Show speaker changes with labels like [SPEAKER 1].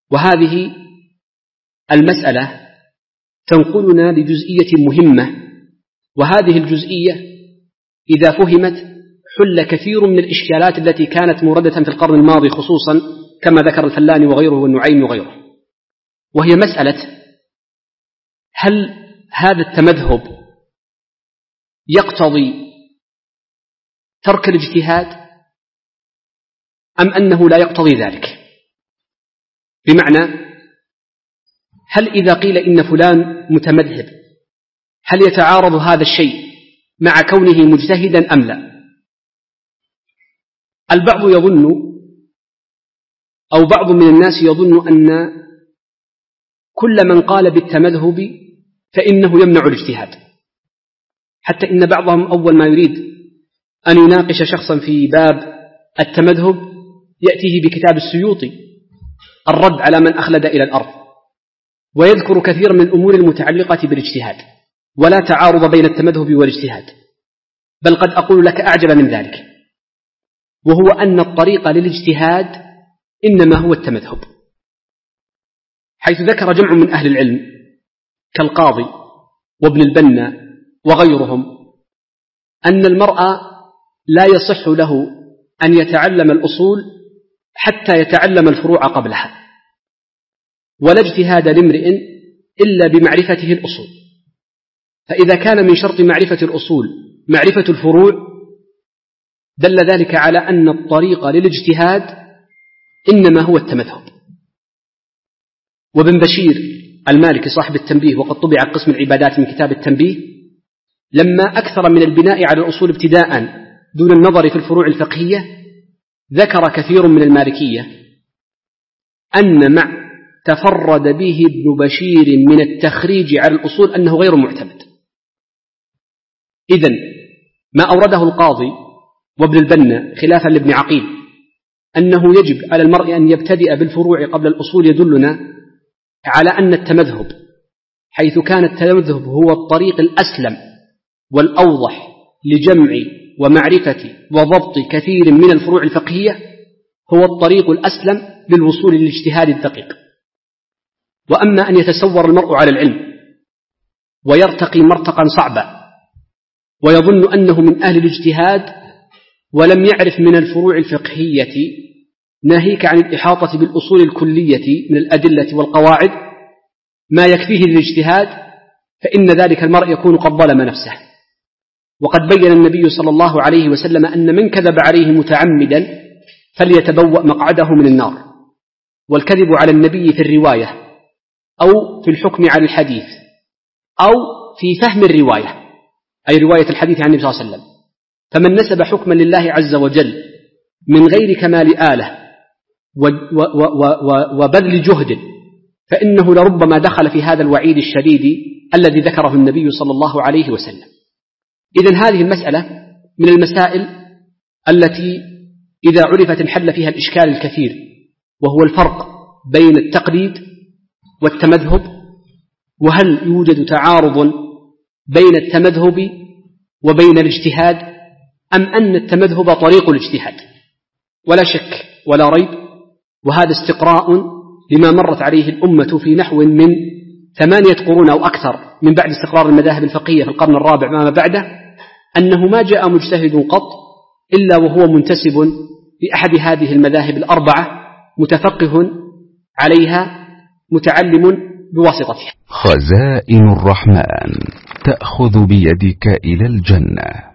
[SPEAKER 1] وهذه المسألة تنقلنا لجزئية مهمة، وهذه الجزئية إذا فهمت حل كثير من الإشكالات التي كانت موردة في القرن الماضي، خصوصا كما ذكر الفلاني وغيره والنعيم وغيره، وهي مسألة: هل هذا التمذهب يقتضي ترك الاجتهاد أم أنه لا يقتضي ذلك؟ بمعنى: هل إذا قيل إن فلان متمذهب هل يتعارض هذا الشيء مع كونه مجتهدا أم لا؟ البعض يظن، أو بعض من الناس يظن، أن كل من قال بالتمذهب فإنه يمنع الاجتهاد، حتى إن بعضهم أول ما يريد أن يناقش شخصا في باب التمذهب يأتيه بكتاب السيوطي الرد على من أخلد إلى الأرض، ويذكر كثير من الأمور المتعلقة بالاجتهاد، ولا تعارض بين التمذهب والاجتهاد، بل قد أقول لك أعجب من ذلك، وهو أن الطريق للاجتهاد إنما هو التمذهب، حيث ذكر جمع من أهل العلم كالقاضي وابن البنا وغيرهم أن المرء لا يصح له أن يتعلم الأصول حتى يتعلم الفروع قبلها، ولا اجتهاد لامرئ إلا بمعرفته الأصول، فإذا كان من شرط معرفة الأصول معرفة الفروع دل ذلك على أن الطريق للاجتهاد إنما هو التمذهب. وابن بشير المالكي صاحب التنبيه، وقد طبع قسم العبادات من كتاب التنبيه، لما أكثر من البناء على الأصول ابتداء دون النظر في الفروع الفقهية، ذكر كثير من المالكية أن مع تفرد به ابن بشير من التخريج على الأصول أنه غير معتمد. إذن ما أورده القاضي وابن البنا خلافا لابن عقيل أنه يجب على المرء أن يبتدئ بالفروع قبل الأصول يدلنا على أن التمذهب، حيث كان التمذهب هو الطريق الأسلم والأوضح لجمع ومعرفة وضبط كثير من الفروع الفقهية، هو الطريق الأسلم للوصول للاجتهاد الدقيق. وأما أن يتسور المرء على العلم ويرتقي مرتقا صعبا ويظن أنه من أهل الاجتهاد ولم يعرف من الفروع الفقهية ناهيك عن الإحاطة بالأصول الكلية من الأدلة والقواعد ما يكفيه للاجتهاد، فإن ذلك المرء يكون قد ظلم نفسه. وقد بين النبي صلى الله عليه وسلم أن من كذب عليه متعمدا فليتبوأ مقعده من النار. والكذب على النبي في الرواية أو في الحكم على الحديث أو في فهم الرواية، أي رواية الحديث عن النبي صلى الله عليه وسلم، فمن نسب حكما لله عز وجل من غير كمال آلة وبذل جهد فإنه لربما دخل في هذا الوعيد الشديد الذي ذكره النبي صلى الله عليه وسلم. إذن هذه المسألة من المسائل التي إذا عرفت انحل فيها الإشكال الكثير، وهو الفرق بين التقليد والتمذهب، وهل يوجد تعارض بين التمذهب وبين الاجتهاد أم أن التمذهب طريق الاجتهاد. ولا شك ولا ريب، وهذا استقراء لما مرت عليه الأمة في نحو من 8 قرون أو أكثر من بعد استقرار المذاهب الفقهية في القرن الرابع ما بعده، أنه ما جاء مجتهد قط إلا وهو منتسب لأحد هذه المذاهب الأربعة، متفقه عليها متعلم بواسطتها.
[SPEAKER 2] خزائن الرحمن تأخذ بيدك إلى الجنة.